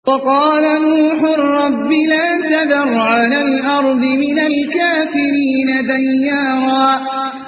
وقال نوح رب لا تذر على الأرض من الكافرين ديارا